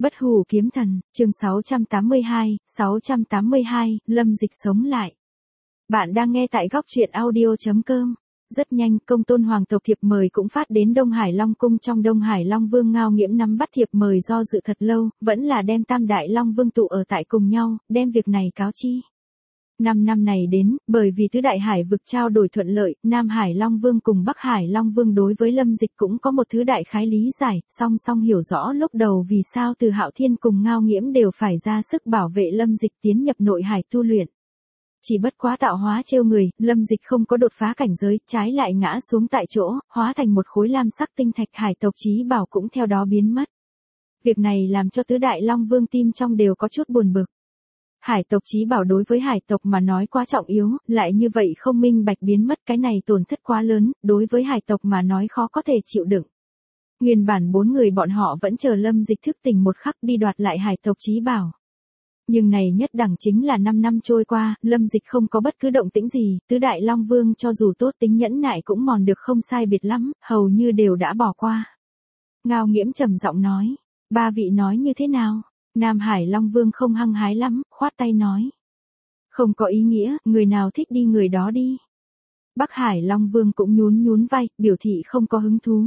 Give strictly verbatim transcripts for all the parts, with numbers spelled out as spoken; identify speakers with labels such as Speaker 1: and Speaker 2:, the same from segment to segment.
Speaker 1: Bất hủ kiếm thần, chương sáu trăm tám mươi hai, sáu trăm tám mươi hai, Lâm Dịch sống lại. Bạn đang nghe tại góc truyện audio chấm com. Rất nhanh, công tôn hoàng tộc thiệp mời cũng phát đến Đông Hải Long Cung. Trong Đông Hải Long Vương Ngao Nghiễm nắm bắt thiệp mời do dự thật lâu, vẫn là đem Tam Đại Long Vương tụ ở tại cùng nhau, đem việc này cáo chi. Năm năm này đến, bởi vì tứ đại hải vực trao đổi thuận lợi, Nam Hải Long Vương cùng Bắc Hải Long Vương đối với Lâm Dịch cũng có một thứ đại khái lý giải, song song hiểu rõ lúc đầu vì sao Từ Hạo Thiên cùng Ngao Nghiễm đều phải ra sức bảo vệ Lâm Dịch tiến nhập nội hải tu luyện. Chỉ bất quá tạo hóa trêu người, Lâm Dịch không có đột phá cảnh giới, trái lại ngã xuống tại chỗ, hóa thành một khối lam sắc tinh thạch, hải tộc chí bảo cũng theo đó biến mất. Việc này làm cho tứ đại Long Vương tim trong đều có chút buồn bực. Hải tộc chí bảo đối với hải tộc mà nói quá trọng yếu, lại như vậy không minh bạch biến mất, cái này tổn thất quá lớn, đối với hải tộc mà nói khó có thể chịu đựng. Nguyên bản bốn người bọn họ vẫn chờ Lâm Dịch thức tỉnh một khắc đi đoạt lại hải tộc chí bảo. Nhưng này nhất đẳng chính là năm năm trôi qua, Lâm Dịch không có bất cứ động tĩnh gì, tứ đại Long Vương cho dù tốt tính nhẫn nại cũng mòn được không sai biệt lắm, hầu như đều đã bỏ qua. Ngao Nghiễm trầm giọng nói, ba vị nói như thế nào? Nam Hải Long Vương không hăng hái lắm, khoát tay nói. Không có ý nghĩa, người nào thích đi người đó đi. Bắc Hải Long Vương cũng nhún nhún vai, biểu thị không có hứng thú.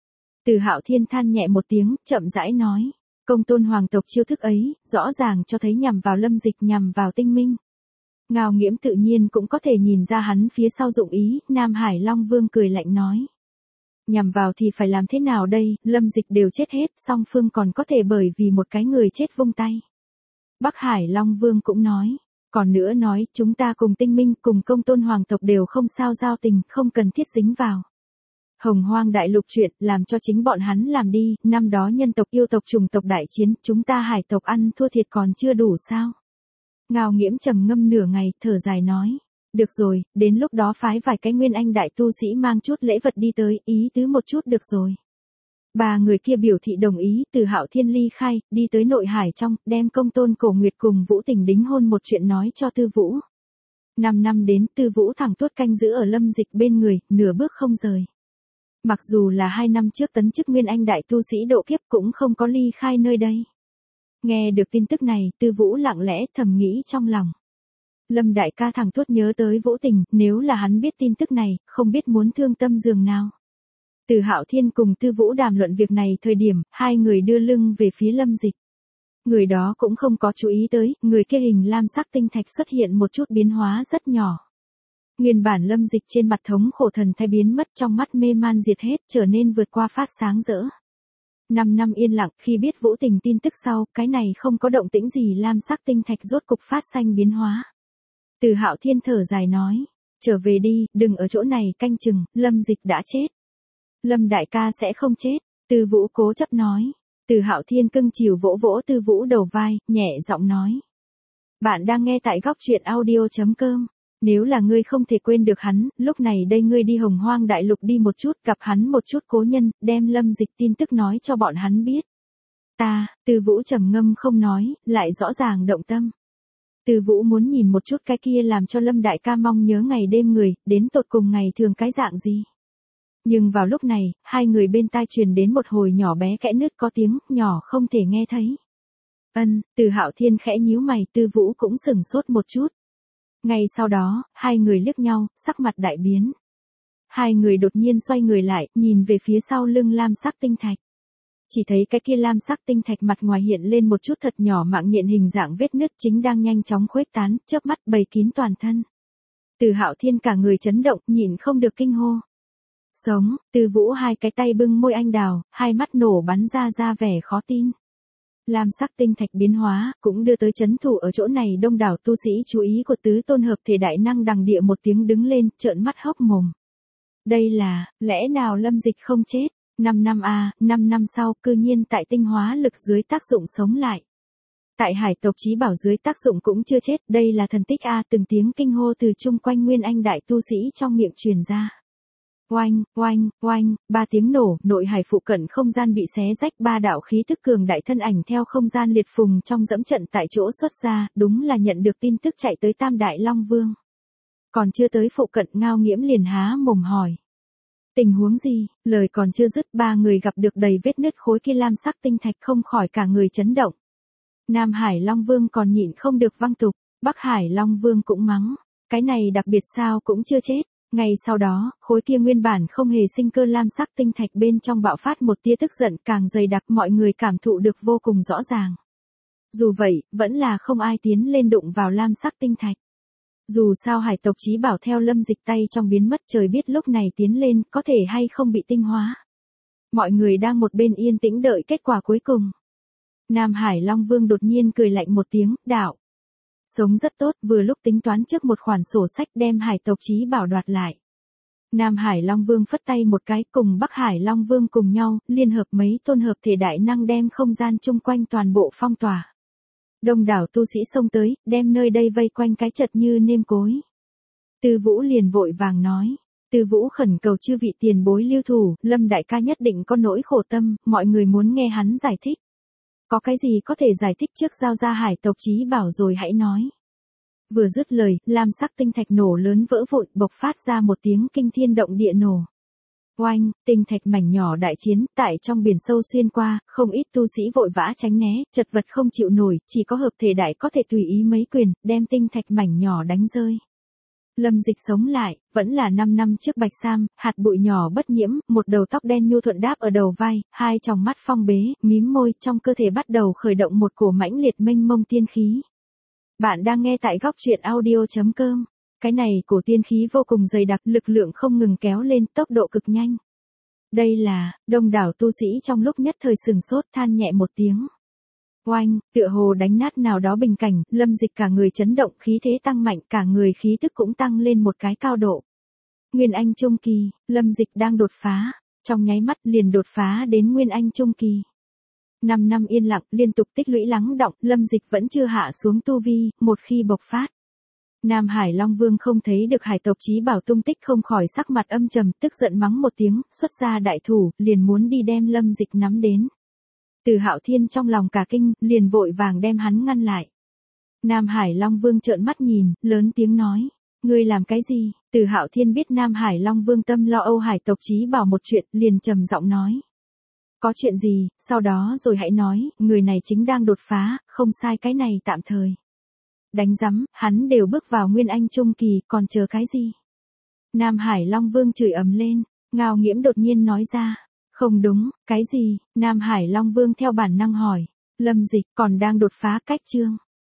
Speaker 1: Từ Hạo Thiên than nhẹ một tiếng, chậm rãi nói. Công tôn hoàng tộc chiêu thức ấy, rõ ràng cho thấy nhằm vào Lâm Dịch, nhằm vào tinh minh. Ngao Nghiễm tự nhiên cũng có thể nhìn ra hắn phía sau dụng ý, Nam Hải Long Vương cười lạnh nói. Nhằm vào thì phải làm thế nào đây, Lâm Dịch đều chết hết, song phương còn có thể bởi vì một cái người chết vung tay. Bắc Hải Long Vương cũng nói, còn nữa nói, chúng ta cùng tinh minh, cùng công tôn hoàng tộc đều không sao giao tình, không cần thiết dính vào. Hồng Hoang đại lục chuyện, làm cho chính bọn hắn làm đi, năm đó nhân tộc yêu tộc trùng tộc đại chiến, chúng ta hải tộc ăn thua thiệt còn chưa đủ sao. Ngao Nghiễm trầm ngâm nửa ngày, thở dài nói. Được rồi, đến lúc đó phái vài cái nguyên anh đại tu sĩ mang chút lễ vật đi tới, ý tứ một chút được rồi. Ba người kia biểu thị đồng ý, Từ Hạo Thiên ly khai, đi tới nội hải trong, đem công tôn Cổ Nguyệt cùng Vũ Tình đính hôn một chuyện nói cho Tư Vũ. Năm năm đến, Tư Vũ thẳng tuốt canh giữ ở Lâm Dịch bên người, nửa bước không rời. Mặc dù là hai năm trước tấn chức nguyên anh đại tu sĩ độ kiếp cũng không có ly khai nơi đây. Nghe được tin tức này, Tư Vũ lặng lẽ thầm nghĩ trong lòng. Lâm đại ca thẳng tuốt nhớ tới Vũ Tình, nếu là hắn biết tin tức này, không biết muốn thương tâm giường nào. Từ Hạo Thiên cùng Tư Vũ đàm luận việc này thời điểm, hai người đưa lưng về phía Lâm Dịch. Người đó cũng không có chú ý tới, người kia hình lam sắc tinh thạch xuất hiện một chút biến hóa rất nhỏ. Nguyên bản Lâm Dịch trên mặt thống khổ thần thái biến mất, trong mắt mê man diệt hết, trở nên vượt qua phát sáng rỡ. Năm năm yên lặng, khi biết Vũ Tình tin tức sau, cái này không có động tĩnh gì lam sắc tinh thạch rốt cục phát xanh biến hóa. Từ Hạo Thiên thở dài nói, trở về đi, đừng ở chỗ này canh chừng, Lâm Dịch đã chết. Lâm đại ca sẽ không chết, Tư Vũ cố chấp nói. Từ Hạo Thiên cưng chiều vỗ vỗ Tư Vũ đầu vai, nhẹ giọng nói. Bạn đang nghe tại góc truyện audio chấm com. Nếu là ngươi không thể quên được hắn, lúc này đây ngươi đi Hồng Hoang đại lục đi một chút, gặp hắn một chút cố nhân, đem Lâm Dịch tin tức nói cho bọn hắn biết. Ta, Tư Vũ trầm ngâm không nói, lại rõ ràng động tâm. Tư Vũ muốn nhìn một chút cái kia làm cho Lâm đại ca mong nhớ ngày đêm người, đến tột cùng ngày thường cái dạng gì. Nhưng vào lúc này, hai người bên tai truyền đến một hồi nhỏ bé kẽ nứt có tiếng, nhỏ không thể nghe thấy. Ân, Từ Hạo Thiên khẽ nhíu mày, Tư Vũ cũng sửng sốt một chút. Ngay sau đó, hai người liếc nhau, sắc mặt đại biến. Hai người đột nhiên xoay người lại, nhìn về phía sau lưng lam sắc tinh thạch. Chỉ thấy cái kia lam sắc tinh thạch mặt ngoài hiện lên một chút thật nhỏ mạng nhện hình dạng vết nứt chính đang nhanh chóng khuếch tán, chớp mắt bầy kín toàn thân. Từ Hạo Thiên cả người chấn động, nhịn không được kinh hô. Sống, Tư Vũ hai cái tay bưng môi anh đào, hai mắt nổ bắn ra ra vẻ khó tin. Lam sắc tinh thạch biến hóa, cũng đưa tới chấn thủ ở chỗ này đông đảo tu sĩ chú ý của tứ tôn hợp thể đại năng đằng địa một tiếng đứng lên, trợn mắt hốc mồm. Đây là, lẽ nào Lâm Dịch không chết? Năm năm a, năm năm sau, cư nhiên tại tinh hóa lực dưới tác dụng sống lại. Tại hải tộc chí bảo dưới tác dụng cũng chưa chết, đây là thần tích a, từng tiếng kinh hô từ chung quanh nguyên anh đại tu sĩ trong miệng truyền ra. Oanh, oanh, oanh, ba tiếng nổ, nội hải phụ cận không gian bị xé rách, ba đạo khí tức cường đại thân ảnh theo không gian liệt phùng trong dẫm trận tại chỗ xuất ra, đúng là nhận được tin tức chạy tới Tam Đại Long Vương. Còn chưa tới phụ cận, Ngao Nghiễm liền há mồm hỏi. Tình huống gì? Lời còn chưa dứt, ba người gặp được đầy vết nứt khối kia lam sắc tinh thạch không khỏi cả người chấn động. Nam Hải Long Vương còn nhịn không được văng tục, Bắc Hải Long Vương cũng mắng, cái này đặc biệt sao cũng chưa chết. Ngay sau đó, khối kia nguyên bản không hề sinh cơ lam sắc tinh thạch bên trong bạo phát một tia tức giận càng dày đặc, mọi người cảm thụ được vô cùng rõ ràng. Dù vậy, vẫn là không ai tiến lên đụng vào lam sắc tinh thạch. Dù sao hải tộc Chí Bảo theo Lâm Dịch tay trong biến mất, trời biết lúc này tiến lên có thể hay không bị tinh hóa. Mọi người đang một bên yên tĩnh đợi kết quả cuối cùng. Nam Hải Long Vương đột nhiên cười lạnh một tiếng, đạo. Sống rất tốt, vừa lúc tính toán trước một khoản sổ sách đem hải tộc Chí Bảo đoạt lại. Nam Hải Long Vương phất tay một cái, cùng Bắc Hải Long Vương cùng nhau, liên hợp mấy tôn hợp thể đại năng đem không gian chung quanh toàn bộ phong tỏa. Đông đảo tu sĩ xông tới, đem nơi đây vây quanh cái chật như nêm cối. Tư Vũ liền vội vàng nói. Tư Vũ khẩn cầu chư vị tiền bối lưu thủ, Lâm đại ca nhất định có nỗi khổ tâm, mọi người muốn nghe hắn giải thích. Có cái gì có thể giải thích trước giao ra hải tộc Chí Bảo rồi hãy nói. Vừa dứt lời, lam sắc tinh thạch nổ lớn vỡ vụn, bộc phát ra một tiếng kinh thiên động địa nổ. Oanh, tinh thạch mảnh nhỏ đại chiến, tại trong biển sâu xuyên qua, không ít tu sĩ vội vã tránh né, chật vật không chịu nổi, chỉ có hợp thể đại có thể tùy ý mấy quyền, đem tinh thạch mảnh nhỏ đánh rơi. Lâm Dịch sống lại, vẫn là năm năm trước bạch sam, hạt bụi nhỏ bất nhiễm, một đầu tóc đen nhu thuận đáp ở đầu vai, hai tròng mắt phong bế, mím môi, trong cơ thể bắt đầu khởi động một cổ mãnh liệt mênh mông tiên khí. Bạn đang nghe tại góc truyện audio chấm com. Cái này cổ tiên khí vô cùng dày đặc, lực lượng không ngừng kéo lên, tốc độ cực nhanh. Đây là, đông đảo tu sĩ trong lúc nhất thời sừng sốt than nhẹ một tiếng. Oanh, tựa hồ đánh nát nào đó bình cảnh, Lâm Dịch cả người chấn động, khí thế tăng mạnh, cả người khí tức cũng tăng lên một cái cao độ. Nguyên Anh Trung Kỳ, Lâm Dịch đang đột phá, trong nháy mắt liền đột phá đến Nguyên Anh Trung Kỳ. Năm năm yên lặng, liên tục tích lũy lắng đọng, Lâm Dịch vẫn chưa hạ xuống tu vi, một khi bộc phát. Nam Hải Long Vương không thấy được hải tộc Chí Bảo tung tích không khỏi sắc mặt âm trầm, tức giận mắng một tiếng, xuất ra đại thủ, liền muốn đi đem Lâm Dịch nắm đến. Từ Hạo Thiên trong lòng cả kinh, liền vội vàng đem hắn ngăn lại. Nam Hải Long Vương trợn mắt nhìn, lớn tiếng nói, ngươi làm cái gì? Từ Hạo Thiên biết Nam Hải Long Vương tâm lo âu hải tộc Chí Bảo một chuyện, liền trầm giọng nói. Có chuyện gì, sau đó rồi hãy nói, người này chính đang đột phá, không sai, cái này tạm thời. Đánh rắm, hắn đều bước vào Nguyên Anh Trung Kỳ, còn chờ cái gì? Nam Hải Long Vương chửi ầm lên, Ngao Nghiễm đột nhiên nói ra. Không đúng, cái gì? Nam Hải Long Vương theo bản năng hỏi. Lâm Dịch còn đang đột phá cách chương.